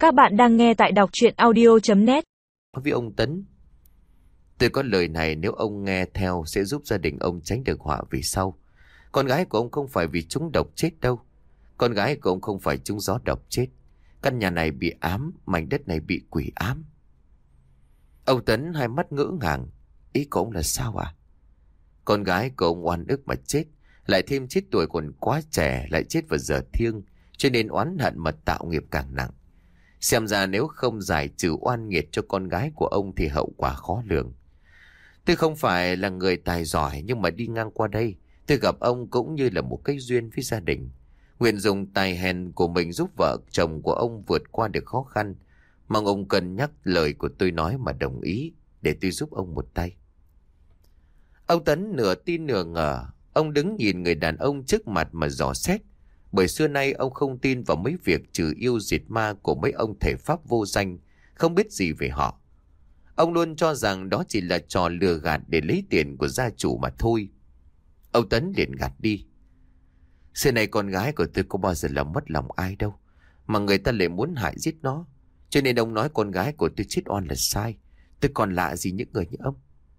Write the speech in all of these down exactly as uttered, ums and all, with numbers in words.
Các bạn đang nghe tại đọc truyện audio chấm net. Với ông Tấn, tôi có lời này nếu ông nghe theo sẽ giúp gia đình ông tránh được họa vì sau. Con gái của ông không phải vì trúng độc chết đâu. Con gái của ông không phải trúng gió độc chết. Căn nhà này bị ám, mảnh đất này bị quỷ ám. Ông Tấn hai mắt ngỡ ngàng. Ý của ông là sao à? Con gái của ông oan ức mà chết, lại thêm chết tuổi còn quá trẻ, lại chết vào giờ thiêng, cho nên oán hận mà tạo nghiệp càng nặng. Xem ra nếu không giải trừ oan nghiệt cho con gái của ông thì hậu quả khó lường. Tôi không phải là người tài giỏi, nhưng mà đi ngang qua đây, tôi gặp ông cũng như là một cái duyên với gia đình. Nguyện dùng tài hèn của mình giúp vợ chồng của ông vượt qua được khó khăn. Mong ông cân nhắc lời của tôi nói mà đồng ý, để tôi giúp ông một tay. Ông Tấn nửa tin nửa ngờ. Ông đứng nhìn người đàn ông trước mặt mà dò xét. Bởi xưa nay ông không tin vào mấy việc trừ yêu diệt ma của mấy ông thể pháp vô danh, không biết gì về họ. Ông luôn cho rằng đó chỉ là trò lừa gạt để lấy tiền của gia chủ mà thôi. Ông Tấn liền gạt đi. Xưa này con gái của tôi có bao giờ làm mất lòng ai đâu, mà người ta lại muốn hại giết nó. Cho nên ông nói con gái của tôi chết oan là sai. Tôi còn lạ gì những người như ông.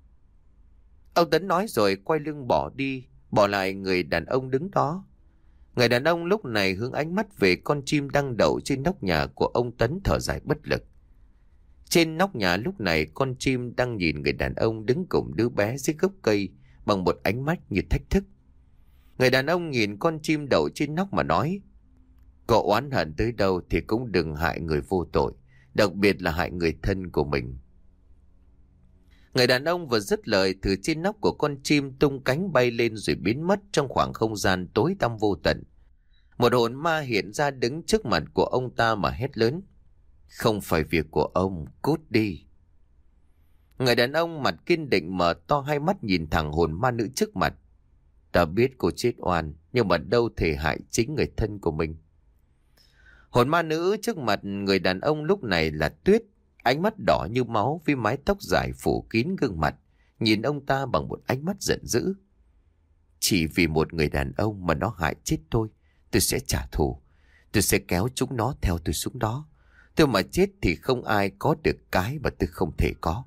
Ông Tấn nói rồi quay lưng bỏ đi, bỏ lại người đàn ông đứng đó. Người đàn ông lúc này hướng ánh mắt về con chim đang đậu trên nóc nhà của ông Tấn, thở dài bất lực. Trên nóc nhà lúc này con chim đang nhìn người đàn ông đứng cùng đứa bé dưới gốc cây bằng một ánh mắt như thách thức. Người đàn ông nhìn con chim đậu trên nóc mà nói: "Cậu oán hận tới đâu thì cũng đừng hại người vô tội, đặc biệt là hại người thân của mình." Người đàn ông vừa dứt lời, từ trên nóc của con chim tung cánh bay lên rồi biến mất trong khoảng không gian tối tăm vô tận. Một hồn ma hiện ra đứng trước mặt của ông ta mà hét lớn: "Không phải việc của ông, cút đi." Người đàn ông mặt kiên định mở to hai mắt nhìn thẳng hồn ma nữ trước mặt. "Ta biết cô chết oan, nhưng mà đâu thể hại chính người thân của mình." Hồn ma nữ trước mặt người đàn ông lúc này là Tuyết, ánh mắt đỏ như máu với mái tóc dài phủ kín gương mặt, nhìn ông ta bằng một ánh mắt giận dữ. "Chỉ vì một người đàn ông mà nó hại chết tôi, tôi sẽ trả thù. Tôi sẽ kéo chúng nó theo tôi xuống đó. Tôi mà chết thì không ai có được cái mà tôi không thể có."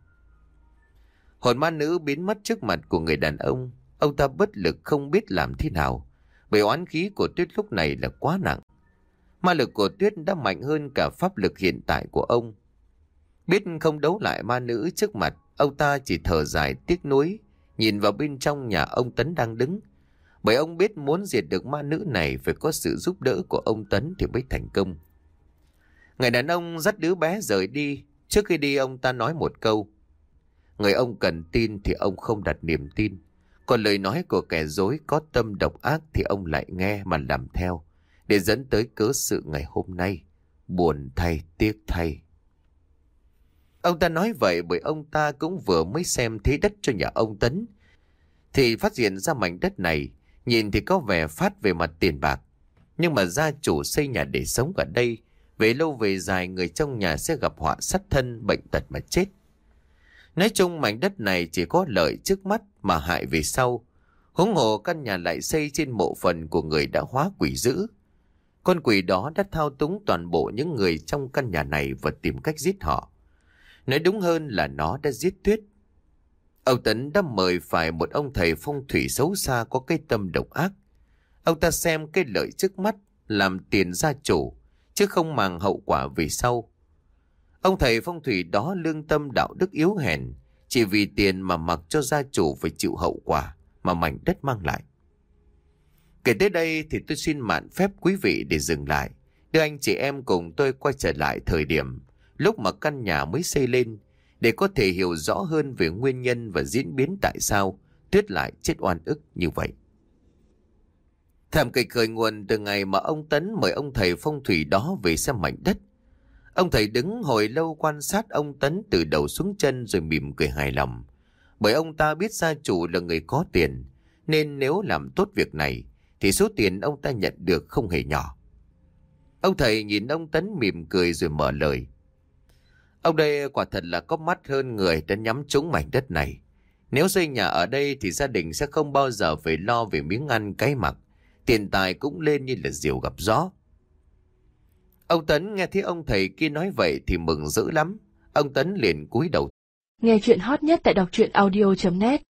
Hồn ma nữ biến mất trước mặt của người đàn ông. Ông ta bất lực không biết làm thế nào, bởi oán khí của Tuyết lúc này là quá nặng. Ma lực của Tuyết đã mạnh hơn cả pháp lực hiện tại của ông. Biết không đấu lại ma nữ trước mặt, ông ta chỉ thở dài tiếc nuối, nhìn vào bên trong nhà ông Tấn đang đứng. Bởi ông biết muốn diệt được ma nữ này phải có sự giúp đỡ của ông Tấn thì mới thành công. Người đàn ông dắt đứa bé rời đi. Trước khi đi ông ta nói một câu: "Người ông cần tin thì ông không đặt niềm tin. Còn lời nói của kẻ dối có tâm độc ác thì ông lại nghe mà làm theo, để dẫn tới cớ sự ngày hôm nay. Buồn thay, tiếc thay." Ông ta nói vậy bởi ông ta cũng vừa mới xem thế đất cho nhà ông Tấn, thì phát hiện ra mảnh đất này nhìn thì có vẻ phát về mặt tiền bạc, nhưng mà gia chủ xây nhà để sống ở đây, về lâu về dài người trong nhà sẽ gặp họa sát thân, bệnh tật mà chết. Nói chung mảnh đất này chỉ có lợi trước mắt mà hại về sau. Huống hồ căn nhà lại xây trên mộ phần của người đã hóa quỷ dữ. Con quỷ đó đã thao túng toàn bộ những người trong căn nhà này và tìm cách giết họ. Nói đúng hơn là nó đã giết Tuyết. Ông Tấn đã mời phải một ông thầy phong thủy xấu xa có cái tâm độc ác. Ông ta xem cái lợi trước mắt, làm tiền gia chủ, chứ không màng hậu quả về sau. Ông thầy phong thủy đó lương tâm đạo đức yếu hèn, chỉ vì tiền mà mặc cho gia chủ phải chịu hậu quả mà mảnh đất mang lại. Kể tới đây thì tôi xin mạn phép quý vị để dừng lại, đưa anh chị em cùng tôi quay trở lại thời điểm lúc mà căn nhà mới xây lên, để có thể hiểu rõ hơn về nguyên nhân và diễn biến tại sao Tuyết lại chết oan ức như vậy. Thảm kịch khởi nguồn từ ngày mà ông Tấn mời ông thầy phong thủy đó về xem mảnh đất. Ông thầy đứng hồi lâu quan sát ông Tấn từ đầu xuống chân rồi mỉm cười hài lòng, bởi ông ta biết gia chủ là người có tiền, nên nếu làm tốt việc này thì số tiền ông ta nhận được không hề nhỏ. Ông thầy nhìn ông Tấn mỉm cười rồi mở lời: "Ông đây quả thật là có mắt hơn người đã nhắm trúng mảnh đất này. Nếu xây nhà ở đây thì gia đình sẽ không bao giờ phải lo về miếng ăn cái mặc, tiền tài cũng lên như là diều gặp gió." Ông Tấn nghe thấy ông thầy kia nói vậy thì mừng dữ lắm. Ông Tấn liền cúi đầu. Nghe chuyện hot nhất tại đọc truyện audio chấm net